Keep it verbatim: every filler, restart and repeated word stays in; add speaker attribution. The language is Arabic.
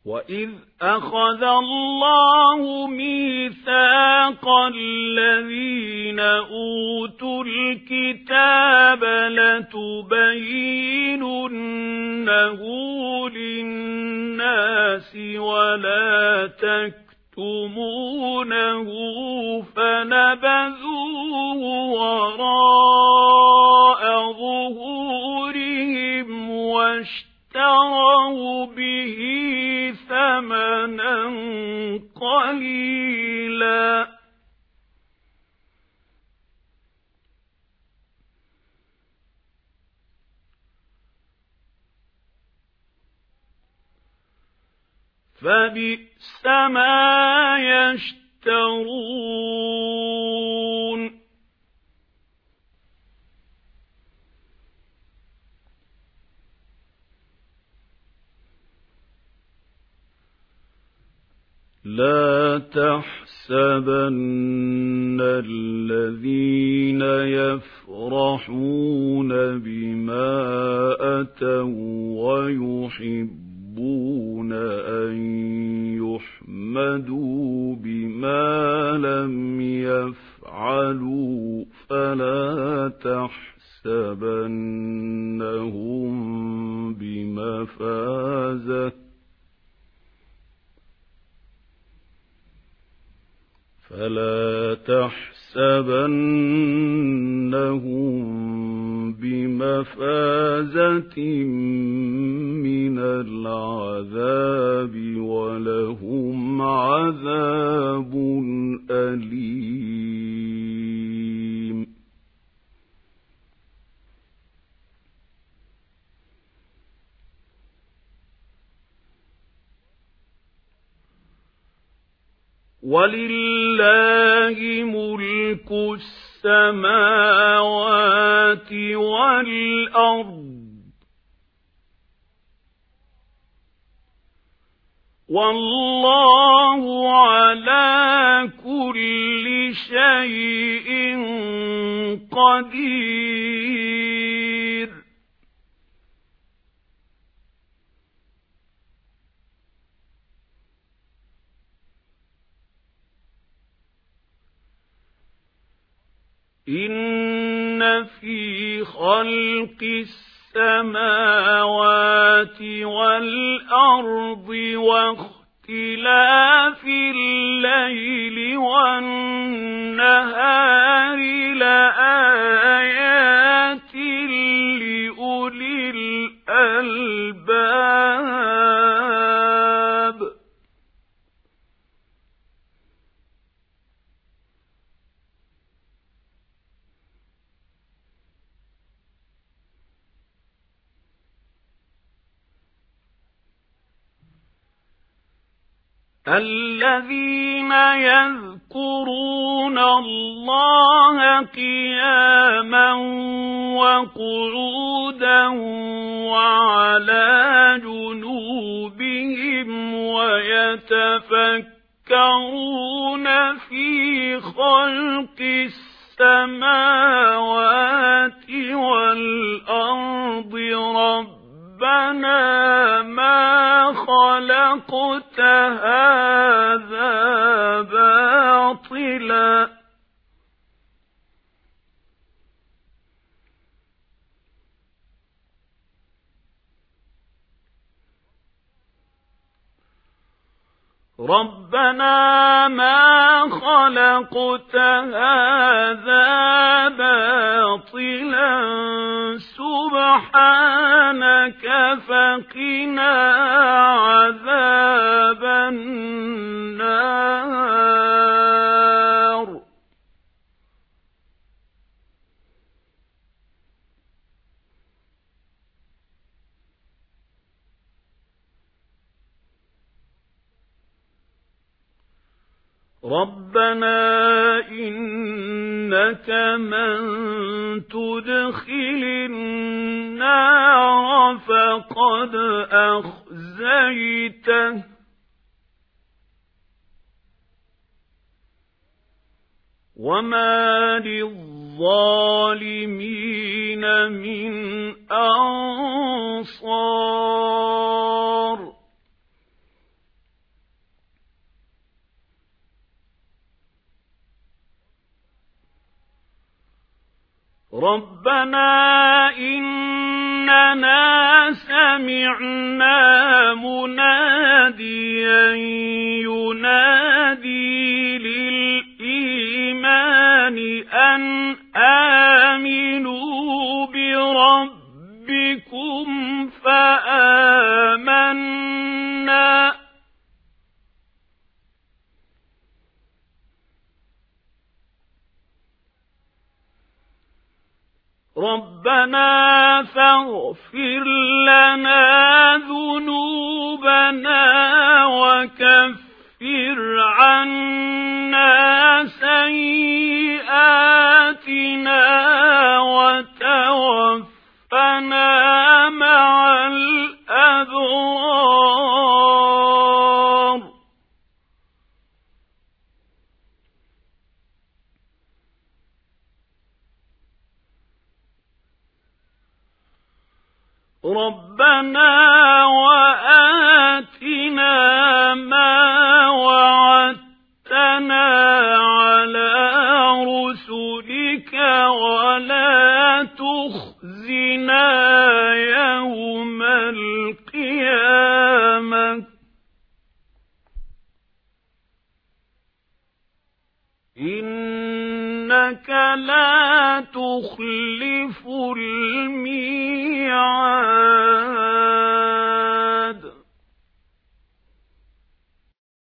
Speaker 1: وَإِذْ أَخَذَ اللَّهُ مِيثَاقَ الَّذِينَ أُوتُوا الْكِتَابَ لَتُبَيِّنُنَّهُ لِلنَّاسِ وَلَا تَكْتُمُونَهُ فَنَبَذُوهُ وَرَاءَ ظُهُورِهِمْ وَاشْتَرَوْا بِهِ ثَمَنًا قَلِيلًا فَبِئْسَ مَا يَشْتَرُونَ لَا تَحْسَبَنَّ الَّذِينَ يَفْرَحُونَ بِمَا أَتَوْا وَيُحِبُّونَ أَن يُحْمَدُوا بِمَا لَمْ يَفْعَلُوا فَلَا تَحْسَبَنَّهُم بِمَفَازَةٍ فَلَا تَحْسَبَنَّهُم بِمَفَازَةٍ مِنَ الْعَذَابِ وَلَهُمْ عَذَابٌ أَلِيمٌ وَلِلَّهِ مُلْكُ السَّمَاوَاتِ وَالْأَرْضِ وَاللَّهُ عَلَى كُلِّ شَيْءٍ قَدِيرٌ إِنَّ فِي خَلْقِ السَّمَاوَاتِ وَالْأَرْضِ وَاخْتِلَافِ اللَّيْلِ وَالنَّهَارِ لَآيَاتٍ لِأُولِي الْأَلْبَابِ الَّذِينَ يَذْكُرُونَ اللَّهَ قِيَامًا وَقُعُودًا وَعَلَى جُنُوبِهِمْ وَيَتَفَكَّرُونَ فِي خَلْقِ السَّمَاوَاتِ وَالْأَرْضِ رَبَّنَا مَا خَلَقْتَ هَذَا بَاطِلًا رَبَّنَا مَا خَلَقْتَ هَذَا بَاطِلًا سُبْحَانَكَ فَقِنَا عَذَابَ النَّارِ رَبَّنَا إِنَّكَ مَن تُدْخِلِ النَّارَ فَقَدْ أَخْزَيْتَهُ وَمَا لِلظَّالِمِينَ مِنْ أَنصَارٍ ربنا إننا سمعنا مناديا ينادي للإيمان أن آمنوا بربكم فآمنا ربنا فاغفر لنا ذنوبنا وكفر عنا سيئاتنا وتوفنا مع الأبرار ربنا وآتنا ما وعدتنا على رسلك ولا تخزنا يوم القيامة إنك لا تخلف الميعاد